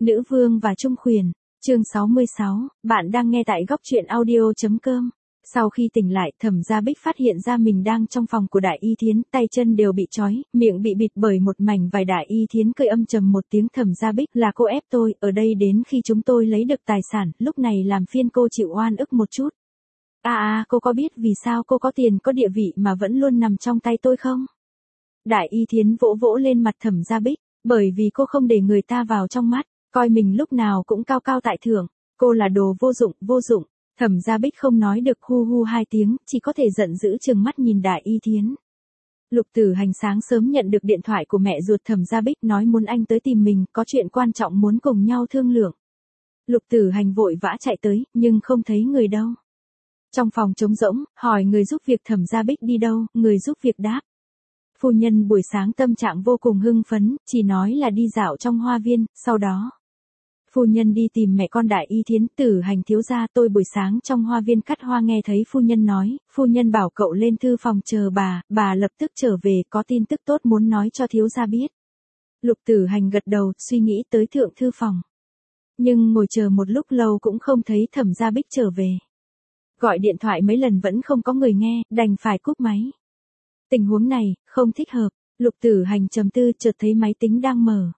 Nữ vương và trung khuyển, chương 66, bạn đang nghe tại góc truyện audio.com. Sau khi tỉnh lại, Thẩm Gia Bích phát hiện ra mình đang trong phòng của Đại Y Thiến, tay chân đều bị trói, miệng bị bịt bởi một mảnh vải. Đại Y Thiến cười âm trầm một tiếng. Thẩm Gia Bích, là cô ép tôi, ở đây đến khi chúng tôi lấy được tài sản, lúc này làm phiên cô chịu oan ức một chút. Cô có biết vì sao cô có tiền có địa vị mà vẫn luôn nằm trong tay tôi không? Đại Y Thiến vỗ vỗ lên mặt Thẩm Gia Bích, bởi vì cô không để người ta vào trong mắt, coi mình lúc nào cũng cao cao tại thượng, cô là đồ vô dụng, vô dụng. Thẩm Gia Bích không nói được, hu hu hai tiếng, chỉ có thể giận dữ trừng mắt nhìn Đại Y Thiến. Lục Tử Hành sáng sớm nhận được điện thoại của mẹ ruột Thẩm Gia Bích, nói muốn anh tới tìm mình, có chuyện quan trọng muốn cùng nhau thương lượng. Lục Tử Hành vội vã chạy tới, nhưng không thấy người đâu. Trong phòng trống rỗng, hỏi người giúp việc Thẩm Gia Bích đi đâu, người giúp việc đáp. Phu nhân buổi sáng tâm trạng vô cùng hưng phấn, chỉ nói là đi dạo trong hoa viên, sau đó. Phu nhân đi tìm mẹ con Đại Y Thiến. Tử Hành thiếu gia, tôi buổi sáng trong hoa viên cắt hoa nghe thấy phu nhân nói, phu nhân bảo cậu lên thư phòng chờ bà lập tức trở về, có tin tức tốt muốn nói cho thiếu gia biết. Lục Tử Hành gật đầu, suy nghĩ tới thượng thư phòng. Nhưng ngồi chờ một lúc lâu cũng không thấy Thẩm Gia Bích trở về. Gọi điện thoại mấy lần vẫn không có người nghe, đành phải cúp máy. Tình huống này, không thích hợp, Lục Tử Hành trầm tư, chợt thấy máy tính đang mở.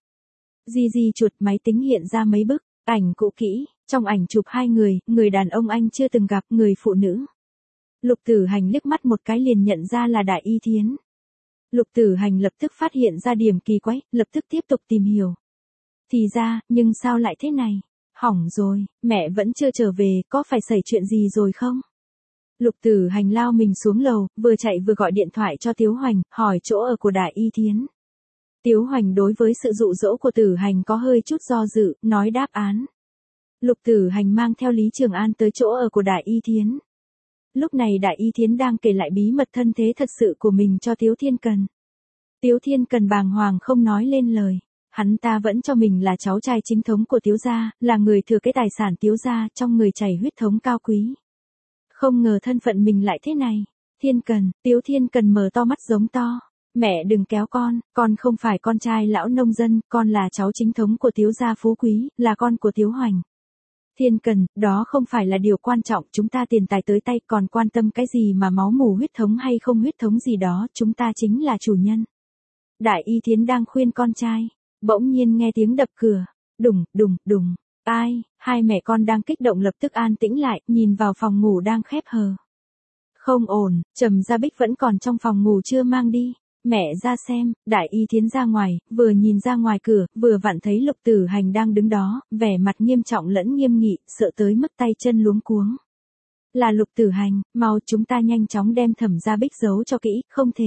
Di chuột, máy tính hiện ra mấy bức ảnh cũ kỹ, trong ảnh chụp hai người đàn ông anh chưa từng gặp, người phụ nữ. Lục Tử Hành liếc mắt một cái liền nhận ra là Đại Y Thiến. Lục Tử Hành lập tức phát hiện ra điểm kỳ quái, lập tức tiếp tục tìm hiểu. Thì ra, nhưng sao lại thế này? Hỏng rồi, mẹ vẫn chưa trở về, có phải xảy chuyện gì rồi không? Lục Tử Hành lao mình xuống lầu, vừa chạy vừa gọi điện thoại cho Tiếu Hoành, hỏi chỗ ở của Đại Y Thiến. Tiếu Hoành đối với sự dụ dỗ của Tử Hành có hơi chút do dự, nói đáp án. Lục Tử Hành mang theo Lý Trường An tới chỗ ở của Đại Y Thiến. Lúc này Đại Y Thiến đang kể lại bí mật thân thế thật sự của mình cho Tiếu Thiên Cần. Tiếu Thiên Cần bàng hoàng không nói lên lời. Hắn ta vẫn cho mình là cháu trai chính thống của Tiếu gia, là người thừa kế tài sản Tiếu gia, trong người chảy huyết thống cao quý. Không ngờ thân phận mình lại thế này. Thiên Cần, Tiếu Thiên Cần mở to mắt giống to. Mẹ đừng kéo con không phải con trai lão nông dân, con là cháu chính thống của Tiếu gia phú quý, là con của Tiếu Hoành. Thiên Cần, đó không phải là điều quan trọng, chúng ta tiền tài tới tay, còn quan tâm cái gì mà máu mủ huyết thống hay không huyết thống gì đó, chúng ta chính là chủ nhân. Đại Y Thiến đang khuyên con trai, bỗng nhiên nghe tiếng đập cửa, đùng đùng đùng. Ai? Hai mẹ con đang kích động lập tức an tĩnh lại, nhìn vào phòng ngủ đang khép hờ. Không ổn, Thẩm Gia Bích vẫn còn trong phòng ngủ chưa mang đi. Mẹ ra xem. Đại Y Thiến ra ngoài, vừa nhìn ra ngoài cửa, vừa vặn thấy Lục Tử Hành đang đứng đó, vẻ mặt nghiêm trọng lẫn nghiêm nghị, sợ tới mức tay chân luống cuống. Là Lục Tử Hành, mau chúng ta nhanh chóng đem Thẩm Gia Bích giấu cho kỹ, không thể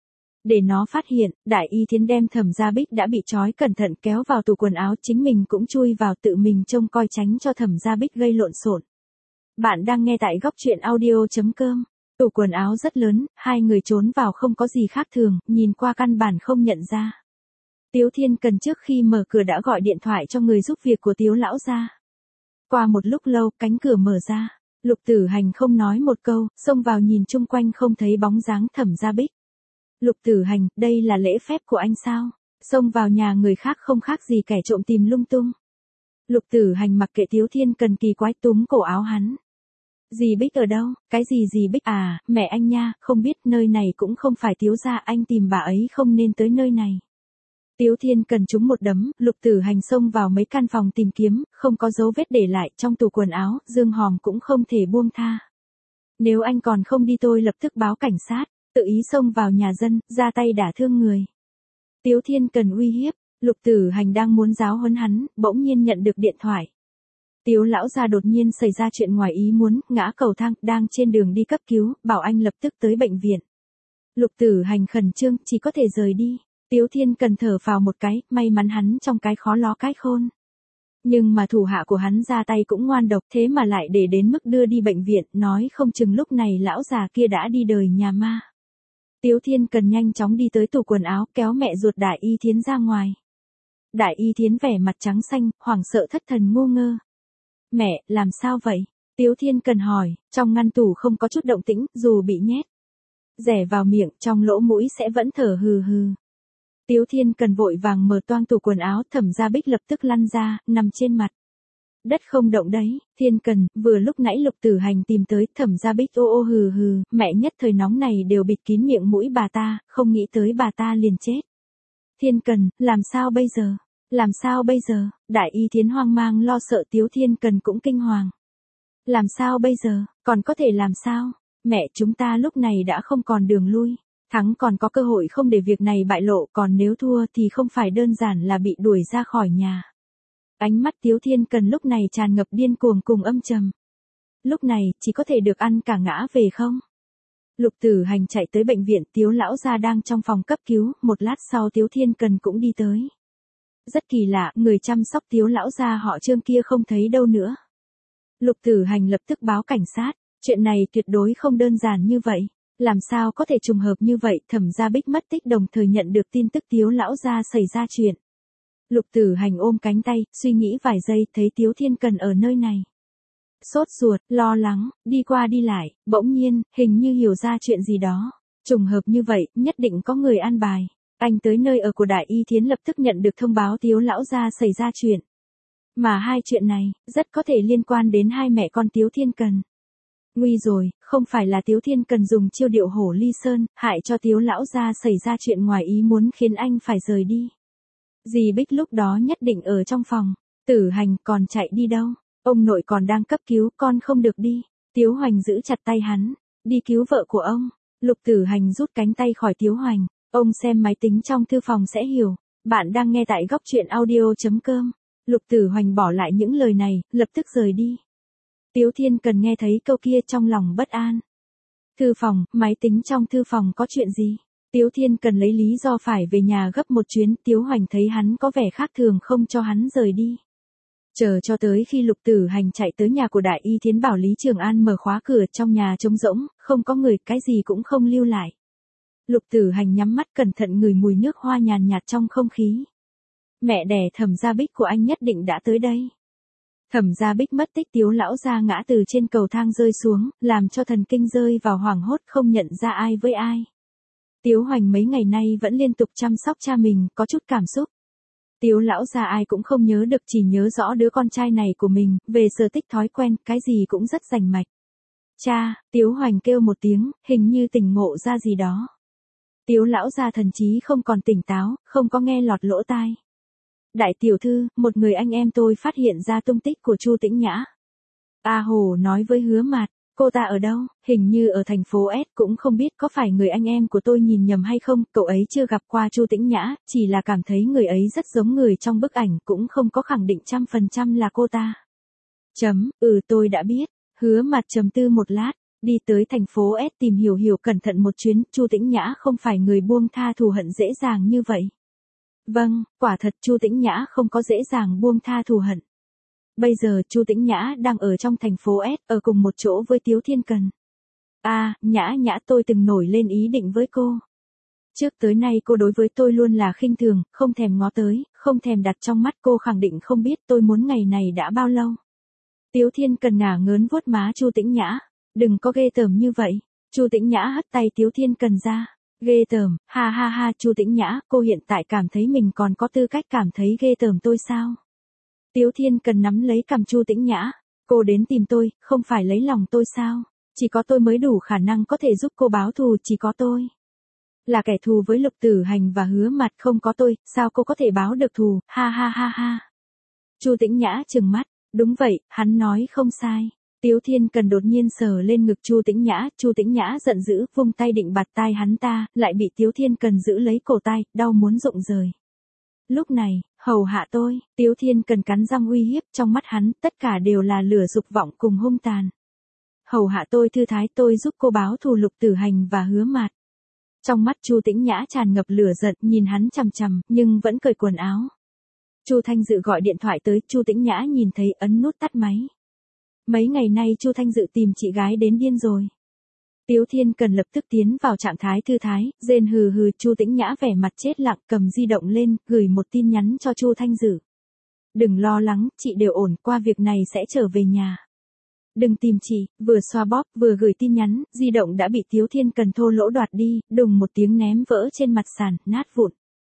để nó phát hiện. Đại Y Thiến đem Thẩm Gia Bích đã bị trói cẩn thận kéo vào tủ quần áo, chính mình cũng chui vào tự mình trông coi tránh cho Thẩm Gia Bích gây lộn xộn. Bạn đang nghe tại góc truyện audio.com. Tủ quần áo rất lớn, hai người trốn vào không có gì khác thường, nhìn qua căn bản không nhận ra. Tiếu Thiên Cần trước khi mở cửa đã gọi điện thoại cho người giúp việc của Tiếu lão gia. Qua một lúc lâu, cánh cửa mở ra. Lục Tử Hành không nói một câu, xông vào nhìn chung quanh không thấy bóng dáng Thẩm Gia Bích. Lục Tử Hành, đây là lễ phép của anh sao? Xông vào nhà người khác không khác gì kẻ trộm tìm lung tung. Lục Tử Hành mặc kệ Tiếu Thiên Cần kỳ quái, túm cổ áo hắn. Dì Bích ở đâu? Cái gì dì Bích à, mẹ anh nha, không biết, nơi này cũng không phải Tiếu gia, anh tìm bà ấy không nên tới nơi này. Tiếu Thiên Cần trúng một đấm, Lục Tử Hành xông vào mấy căn phòng tìm kiếm, không có dấu vết để lại, trong tủ quần áo, dương hòm cũng không thể buông tha. Nếu anh còn không đi tôi lập tức báo cảnh sát, tự ý xông vào nhà dân, ra tay đả thương người. Tiếu Thiên Cần uy hiếp, Lục Tử Hành đang muốn giáo huấn hắn, bỗng nhiên nhận được điện thoại. Tiếu lão gia đột nhiên xảy ra chuyện ngoài ý muốn, ngã cầu thang, đang trên đường đi cấp cứu, bảo anh lập tức tới bệnh viện. Lục Tử Hành khẩn trương, chỉ có thể rời đi. Tiếu Thiên Cần thở phào một cái, may mắn hắn trong cái khó ló cái khôn. Nhưng mà thủ hạ của hắn ra tay cũng ngoan độc, thế mà lại để đến mức đưa đi bệnh viện, nói không chừng lúc này lão già kia đã đi đời nhà ma. Tiếu Thiên Cần nhanh chóng đi tới tủ quần áo, kéo mẹ ruột Đại Y Thiến ra ngoài. Đại Y Thiến vẻ mặt trắng xanh, hoảng sợ thất thần ngu ngơ. Mẹ, làm sao vậy? Tiếu Thiên Cần hỏi, trong ngăn tủ không có chút động tĩnh, dù bị nhét rẻ vào miệng, trong lỗ mũi sẽ vẫn thở hừ hừ. Tiếu Thiên Cần vội vàng mở toang tủ quần áo, Thẩm Gia Bích lập tức lăn ra, nằm trên mặt. Đất không động đấy, Thiên Cần, vừa lúc nãy Lục Tử Hành tìm tới, Thẩm Gia Bích ô ô hừ hừ, mẹ nhất thời nóng này đều bịt kín miệng mũi bà ta, không nghĩ tới bà ta liền chết. Thiên Cần, làm sao bây giờ? Làm sao bây giờ? Đại Y Thiến hoang mang lo sợ, Tiếu Thiên Cần cũng kinh hoàng. Làm sao bây giờ? Còn có thể làm sao? Mẹ, chúng ta lúc này đã không còn đường lui. Thắng còn có cơ hội không để việc này bại lộ, còn nếu thua thì không phải đơn giản là bị đuổi ra khỏi nhà. Ánh mắt Tiếu Thiên Cần lúc này tràn ngập điên cuồng cùng âm trầm. Lúc này, chỉ có thể được ăn cả ngã về không? Lục Tử Hành chạy tới bệnh viện, Tiếu lão gia đang trong phòng cấp cứu, một lát sau Tiếu Thiên Cần cũng đi tới. Rất kỳ lạ, người chăm sóc Tiếu lão gia họ Trương kia không thấy đâu nữa. Lục Tử Hành lập tức báo cảnh sát, chuyện này tuyệt đối không đơn giản như vậy. Làm sao có thể trùng hợp như vậy? Thẩm Gia Bích mất tích đồng thời nhận được tin tức Tiếu lão gia xảy ra chuyện. Lục Tử Hành ôm cánh tay, suy nghĩ vài giây, thấy Tiếu Thiên Cần ở nơi này. Sốt ruột, lo lắng, đi qua đi lại, bỗng nhiên, hình như hiểu ra chuyện gì đó. Trùng hợp như vậy, nhất định có người an bài. Anh tới nơi ở của Đại Y Thiến lập tức nhận được thông báo Tiếu lão gia xảy ra chuyện. Mà hai chuyện này, rất có thể liên quan đến hai mẹ con Tiếu Thiên Cần. Nguy rồi, không phải là Tiếu Thiên Cần dùng chiêu điệu hổ ly sơn, hại cho Tiếu lão gia xảy ra chuyện ngoài ý muốn khiến anh phải rời đi. Dì Bích lúc đó nhất định ở trong phòng. Tử Hành còn chạy đi đâu? Ông nội còn đang cấp cứu, con không được đi. Tiếu Hoành giữ chặt tay hắn. Đi cứu vợ của ông. Lục Tử Hành rút cánh tay khỏi Tiếu Hoành. Ông xem máy tính trong thư phòng sẽ hiểu. Bạn đang nghe tại góc truyện audio.com. Lục Tử Hoành bỏ lại những lời này, lập tức rời đi. Tiếu Thiên Cần nghe thấy câu kia trong lòng bất an. Thư phòng, máy tính trong thư phòng có chuyện gì? Tiếu Thiên Cần lấy lý do phải về nhà gấp một chuyến, Tiếu Hoành thấy hắn có vẻ khác thường không cho hắn rời đi. Chờ cho tới khi Lục Tử Hành chạy tới nhà của Đại Y Thiến bảo Lý Trường An mở khóa cửa, trong nhà trống rỗng, không có người, cái gì cũng không lưu lại. Lục Tử Hành nhắm mắt cẩn thận ngửi mùi nước hoa nhàn nhạt trong không khí. Mẹ đẻ Thẩm Gia Bích của anh nhất định đã tới đây. Thẩm Gia Bích mất tích, Tiếu lão gia ngã từ trên cầu thang rơi xuống, làm cho thần kinh rơi vào hoảng hốt không nhận ra ai với ai. Tiếu Hoành mấy ngày nay vẫn liên tục chăm sóc cha mình, có chút cảm xúc. Tiếu lão gia ai cũng không nhớ được, chỉ nhớ rõ đứa con trai này của mình, về sở thích thói quen, cái gì cũng rất rành mạch. Cha, Tiếu Hoành kêu một tiếng, hình như tỉnh ngộ ra gì đó. Tiếu lão gia thần trí không còn tỉnh táo, không có nghe lọt lỗ tai. Đại tiểu thư, một người anh em tôi phát hiện ra tung tích của Chu Tĩnh Nhã. A Hồ nói với Hứa Mạt, cô ta ở đâu? Hình như ở thành phố S, cũng không biết có phải người anh em của tôi nhìn nhầm hay không, cậu ấy chưa gặp qua Chu Tĩnh Nhã, chỉ là cảm thấy người ấy rất giống người trong bức ảnh, cũng không có khẳng định 100% là cô ta. Tôi đã biết. Hứa Mạt trầm tư một lát, đi tới thành phố S tìm hiểu cẩn thận một chuyến, Chu Tĩnh Nhã không phải người buông tha thù hận dễ dàng như vậy. Vâng, quả thật Chu Tĩnh Nhã không có dễ dàng buông tha thù hận. Bây giờ Chu Tĩnh Nhã đang ở trong thành phố S, ở cùng một chỗ với Tiếu Thiên Cần. Nhã tôi từng nổi lên ý định với cô. Trước tới nay cô đối với tôi luôn là khinh thường, không thèm ngó tới, không thèm đặt trong mắt, cô khẳng định không biết tôi muốn ngày này đã bao lâu. Tiếu Thiên Cần ngả ngớn vuốt má Chu Tĩnh Nhã. Đừng có ghê tởm như vậy. Chu Tĩnh Nhã hất tay Tiếu Thiên Cần ra. Ghê tởm, ha ha ha, Chu Tĩnh Nhã, cô hiện tại cảm thấy mình còn có tư cách cảm thấy ghê tởm tôi sao? Tiếu Thiên Cần nắm lấy cằm Chu Tĩnh Nhã. Cô đến tìm tôi, không phải lấy lòng tôi sao? Chỉ có tôi mới đủ khả năng có thể giúp cô báo thù, chỉ có tôi. Là kẻ thù với Lục Tử Hành và Hứa Mạt, không có tôi, sao cô có thể báo được thù, ha ha ha ha. Chu Tĩnh Nhã trừng mắt, đúng vậy, hắn nói không sai. Tiếu Thiên Cần đột nhiên sờ lên ngực Chu Tĩnh Nhã giận dữ, vung tay định bạt tai hắn ta, lại bị Tiếu Thiên Cần giữ lấy cổ tai, đau muốn rụng rời. Lúc này, hầu hạ tôi, Tiếu Thiên Cần cắn răng uy hiếp, trong mắt hắn, tất cả đều là lửa dục vọng cùng hung tàn. Hầu hạ tôi thư thái, tôi giúp cô báo thù Lục Tử Hành và Hứa Mạt. Trong mắt Chu Tĩnh Nhã tràn ngập lửa giận, nhìn hắn chằm chằm, nhưng vẫn cởi quần áo. Chu Thanh Dự gọi điện thoại tới, Chu Tĩnh Nhã nhìn thấy ấn nút tắt máy. Mấy ngày nay Chu Thanh Dự tìm chị gái đến điên rồi. Tiếu Thiên Cần lập tức tiến vào trạng thái thư thái, rên hừ hừ, Chu Tĩnh Nhã vẻ mặt chết lặng, cầm di động lên, gửi một tin nhắn cho Chu Thanh Dự. Đừng lo lắng, chị đều ổn, qua việc này sẽ trở về nhà. Đừng tìm chị, vừa xoa bóp, vừa gửi tin nhắn, di động đã bị Tiếu Thiên Cần thô lỗ đoạt đi, đùng một tiếng ném vỡ trên mặt sàn, nát vụn.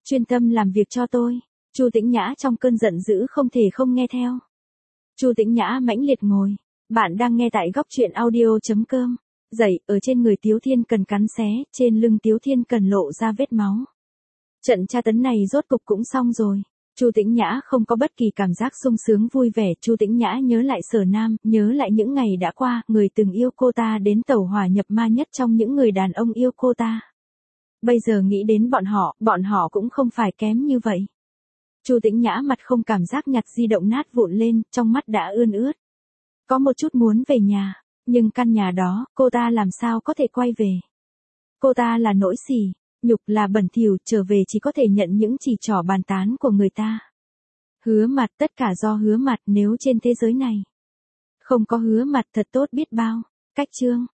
Chuyên tâm làm việc cho tôi. Chu Tĩnh Nhã trong cơn giận dữ không thể không nghe theo. Chu Tĩnh Nhã mãnh liệt ngồi. Bạn đang nghe tại góc truyện audio.com. Dậy, ở trên người Tiếu Thiên Cần cắn xé, trên lưng Tiếu Thiên Cần lộ ra vết máu. Trận tra tấn này rốt cục cũng xong rồi. Chu Tĩnh Nhã không có bất kỳ cảm giác sung sướng vui vẻ, Chu Tĩnh Nhã nhớ lại Sở Nam, nhớ lại những ngày đã qua, người từng yêu cô ta đến tẩu hỏa nhập ma nhất trong những người đàn ông yêu cô ta. Bây giờ nghĩ đến bọn họ cũng không phải kém như vậy. Chu Tĩnh Nhã mặt không cảm giác nhặt di động nát vụn lên, trong mắt đã ươn ướt. Có một chút muốn về nhà, nhưng căn nhà đó, cô ta làm sao có thể quay về. Cô ta là nỗi sỉ, nhục là bẩn thỉu, trở về chỉ có thể nhận những chỉ trỏ bàn tán của người ta. Hứa Mặt, tất cả do Hứa Mặt, nếu trên thế giới này không có Hứa Mặt thật tốt biết bao. Cách chương